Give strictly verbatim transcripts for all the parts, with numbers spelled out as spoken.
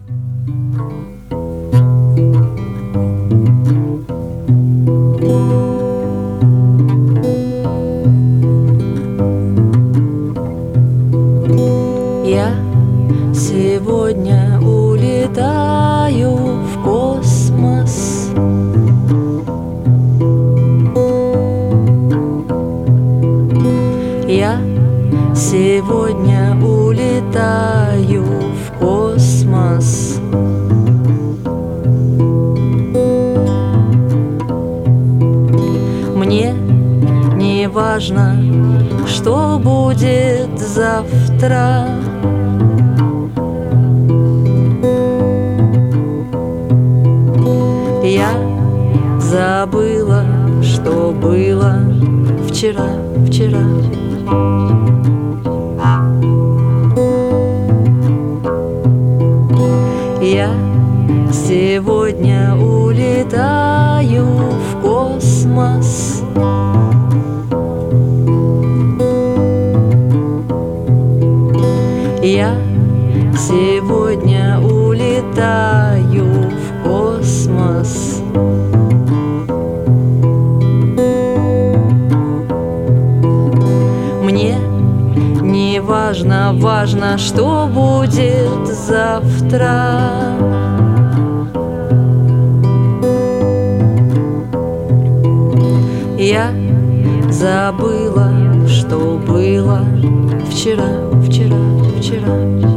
Я сегодня улетаю в космос. Я сегодня улетаю в космос. Мне не важно, что будет завтра. Я забыла, что было вчера, вчера. Я сегодня улетаю в космос. Я сегодня улетаю в космос. Мне не важно, важно, что будет завтра. Я забыла, что было вчера, вчера, вчера.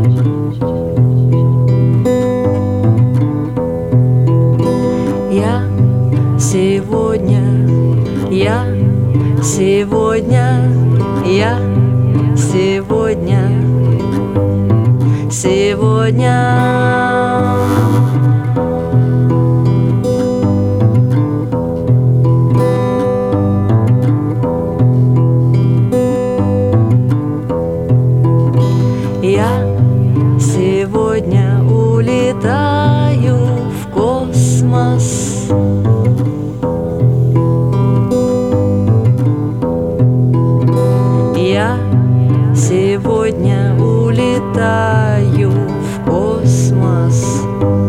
Я сегодня, я сегодня, я сегодня, сегодня. Я сегодня улетаю в космос. Я сегодня улетаю в космос.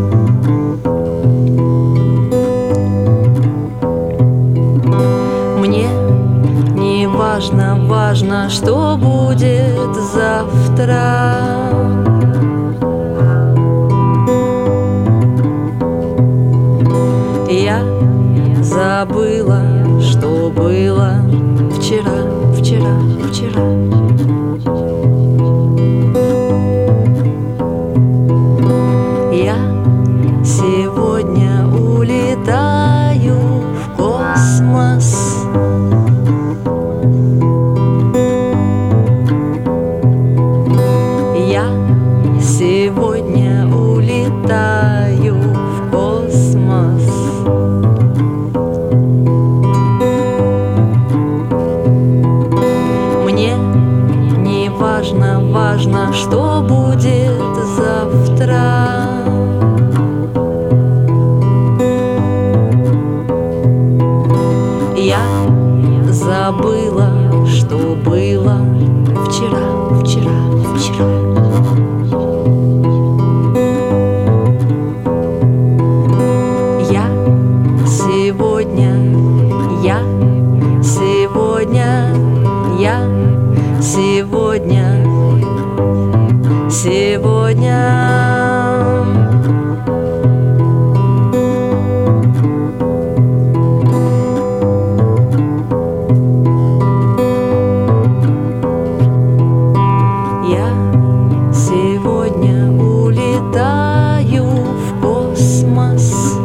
Мне не важно, важно, что будет завтра. Я забыла, что было вчера, вчера, вчера. Я сегодня улетаю в космос. Я сегодня улетаю в космос. Мне не важно, важно, что будет завтра. Я забыла, что было вчера, вчера, вчера. Я сегодня, я сегодня, я сегодня, сегодня. Я сегодня улетаю в космос.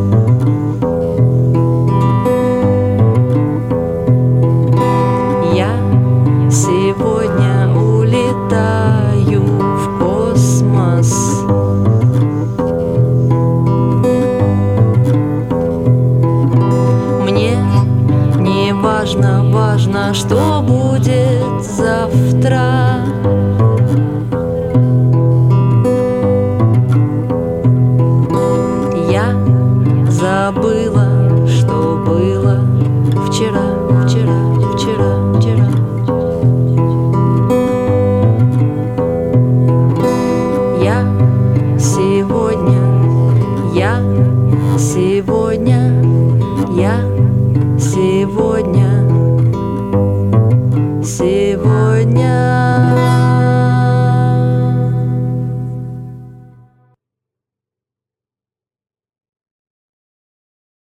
Я сегодня улетаю в космос. Мне не важно, важно, что будет завтра. Я забыла, что было вчера, вчера, вчера, вчера. Я сегодня сегодня, сегодня.